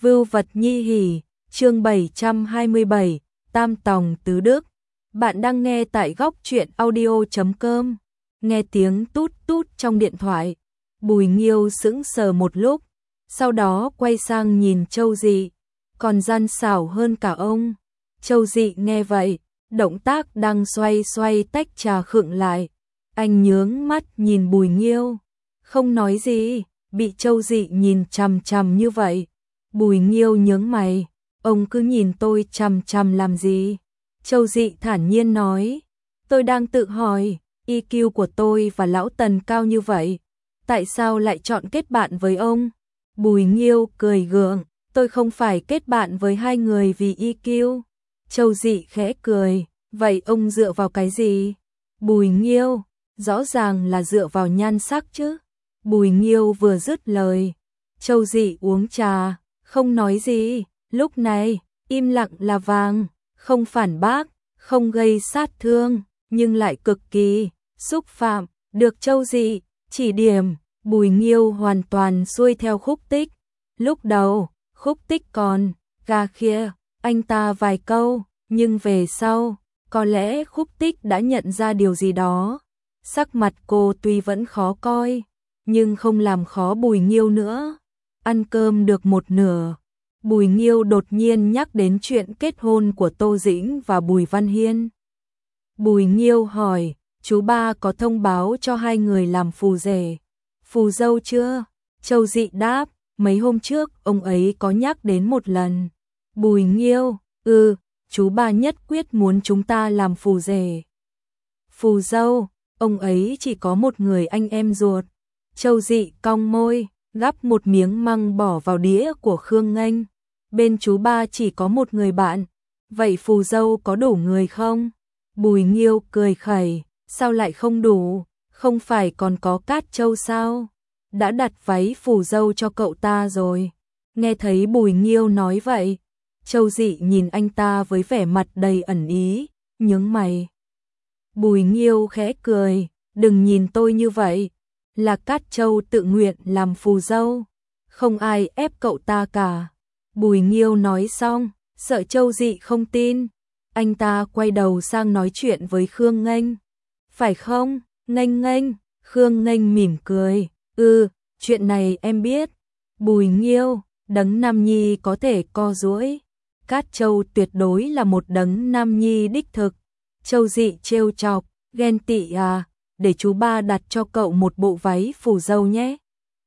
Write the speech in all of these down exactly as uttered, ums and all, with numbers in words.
Vưu vật nhi hỉ, chương bảy trăm hai mươi bảy, Tam Tòng Tứ Đức. Bạn đang nghe tại góc truyện audio chấm com. Nghe tiếng tút tút trong điện thoại, Bùi Nghiêu sững sờ một lúc, sau đó quay sang nhìn Châu Dị, còn gian xảo hơn cả ông. Châu Dị nghe vậy, động tác đang xoay xoay tách trà khựng lại. Anh nhướng mắt nhìn Bùi Nghiêu, không nói gì, bị Châu Dị nhìn chằm chằm như vậy. Bùi Nghiêu nhướng mày, ông cứ nhìn tôi chằm chằm làm gì? Châu Dị thản nhiên nói, tôi đang tự hỏi, i kiu của tôi và Lão Tần cao như vậy, tại sao lại chọn kết bạn với ông? Bùi Nghiêu cười gượng, tôi không phải kết bạn với hai người vì i kiu. Châu Dị khẽ cười, vậy ông dựa vào cái gì? Bùi Nghiêu, rõ ràng là dựa vào nhan sắc chứ. Bùi Nghiêu vừa dứt lời, Châu Dị uống trà, không nói gì, lúc này, im lặng là vàng, không phản bác, không gây sát thương, nhưng lại cực kỳ xúc phạm, được Châu Dị chỉ điểm. Bùi Nghiêu hoàn toàn xuôi theo Khúc Tích. Lúc đầu, Khúc Tích còn gà khịa anh ta vài câu, nhưng về sau, có lẽ Khúc Tích đã nhận ra điều gì đó. Sắc mặt cô tuy vẫn khó coi, nhưng không làm khó Bùi Nghiêu nữa. Ăn cơm được một nửa, Bùi Nghiêu đột nhiên nhắc đến chuyện kết hôn của Tô Dĩnh và Bùi Văn Hiên. Bùi Nghiêu hỏi, chú ba có thông báo cho hai người làm phù rể, phù dâu chưa? Châu Dị đáp, mấy hôm trước ông ấy có nhắc đến một lần. Bùi Nghiêu, ừ, chú ba nhất quyết muốn chúng ta làm phù rể. Phù dâu, ông ấy chỉ có một người anh em ruột. Châu Dị cong môi, gắp một miếng măng bỏ vào đĩa của Khương Nghênh. Bên chú ba chỉ có một người bạn, vậy phù dâu có đủ người không? Bùi Nghiêu cười khẩy, sao lại không đủ, không phải còn có Cát Châu sao? Đã đặt váy phù dâu cho cậu ta rồi. Nghe thấy Bùi Nghiêu nói vậy, Châu Dị nhìn anh ta với vẻ mặt đầy ẩn ý, nhướng mày. Bùi Nghiêu khẽ cười, đừng nhìn tôi như vậy, là Cát Châu tự nguyện làm phù dâu, không ai ép cậu ta cả. Bùi Nghiêu nói xong, sợ Châu Dị không tin, anh ta quay đầu sang nói chuyện với Khương Nghênh. Phải không, Nghênh Nghênh? Khương Nghênh mỉm cười, ừ, chuyện này em biết. Bùi Nghiêu, đấng nam nhi có thể co duỗi. Cát Châu tuyệt đối là một đấng nam nhi đích thực. Châu Dị trêu chọc, ghen tị à, để chú ba đặt cho cậu một bộ váy phù dâu nhé.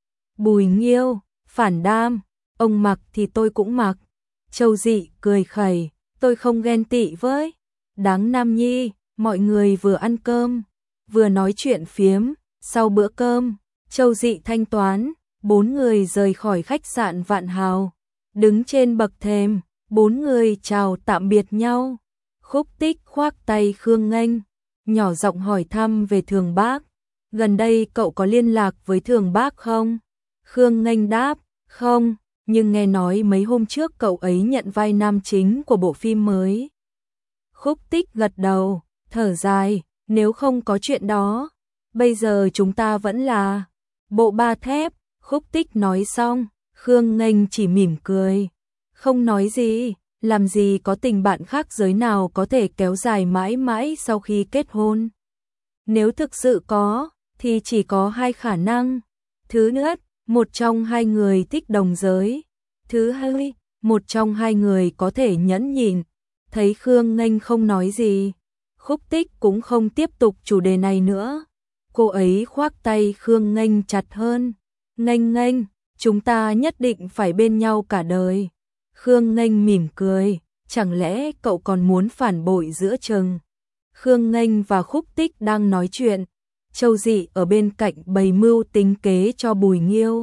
Bùi Nghiêu, phản đam, ông mặc thì tôi cũng mặc. Châu Dị cười khẩy, tôi không ghen tị với. Đáng nam nhi, mọi người vừa ăn cơm, vừa nói chuyện phiếm. Sau bữa cơm, Châu Dị thanh toán, bốn người rời khỏi khách sạn Vạn Hào. Đứng trên bậc thềm, bốn người chào tạm biệt nhau. Khúc Tích khoác tay Khương Nghênh, nhỏ giọng hỏi thăm về Thường Bác. Gần đây cậu có liên lạc với Thường Bác không? Khương Nghênh đáp, không, nhưng nghe nói mấy hôm trước cậu ấy nhận vai nam chính của bộ phim mới. Khúc Tích gật đầu, thở dài, nếu không có chuyện đó, bây giờ chúng ta vẫn là bộ ba thép. Khúc Tích nói xong, Khương Nghênh chỉ mỉm cười, không nói gì. Làm gì có tình bạn khác giới nào có thể kéo dài mãi mãi sau khi kết hôn. Nếu thực sự có, thì chỉ có hai khả năng. Thứ nhất, một trong hai người thích đồng giới. Thứ hai, một trong hai người có thể nhẫn nhịn. Thấy Khương Nghênh không nói gì, Khúc Tích cũng không tiếp tục chủ đề này nữa. Cô ấy khoác tay Khương Nghênh chặt hơn. Nghênh Nghênh, chúng ta nhất định phải bên nhau cả đời. Khương Nghênh mỉm cười, chẳng lẽ cậu còn muốn phản bội giữa chừng? Khương Nghênh và Khúc Tích đang nói chuyện, Châu Dị ở bên cạnh bày mưu tính kế cho Bùi Nghiêu.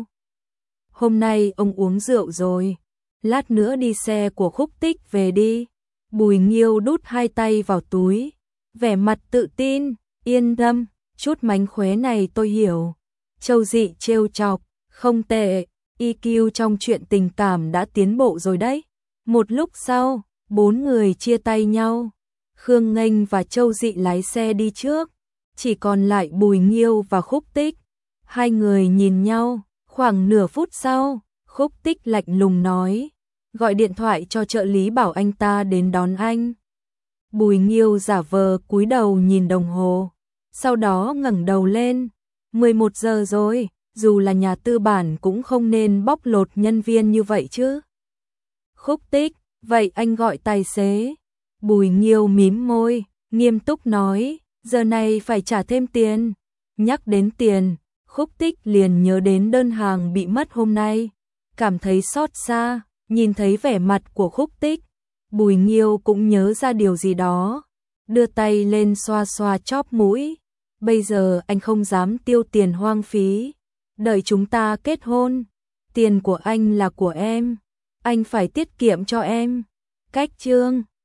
Hôm nay ông uống rượu rồi, lát nữa đi xe của Khúc Tích về đi. Bùi Nghiêu đút hai tay vào túi, vẻ mặt tự tin, yên tâm, chút mánh khóe này tôi hiểu. Châu Dị trêu chọc, không tệ. i kiu trong chuyện tình cảm đã tiến bộ rồi đấy. Một lúc sau, bốn người chia tay nhau. Khương Nghênh và Châu Dị lái xe đi trước, chỉ còn lại Bùi Nghiêu và Khúc Tích. Hai người nhìn nhau, khoảng nửa phút sau, Khúc Tích lạnh lùng nói, gọi điện thoại cho trợ lý bảo anh ta đến đón anh. Bùi Nghiêu giả vờ cúi đầu nhìn đồng hồ, sau đó ngẩng đầu lên, mười một giờ rồi, dù là nhà tư bản cũng không nên bóc lột nhân viên như vậy chứ. Khúc Tích, vậy anh gọi tài xế. Bùi Nghiêu mím môi, nghiêm túc nói, giờ này phải trả thêm tiền. Nhắc đến tiền, Khúc Tích liền nhớ đến đơn hàng bị mất hôm nay, cảm thấy xót xa, nhìn thấy vẻ mặt của Khúc Tích. Bùi Nghiêu cũng nhớ ra điều gì đó, đưa tay lên xoa xoa chóp mũi. Bây giờ anh không dám tiêu tiền hoang phí, đợi chúng ta kết hôn, tiền của anh là của em, anh phải tiết kiệm cho em. Cách chương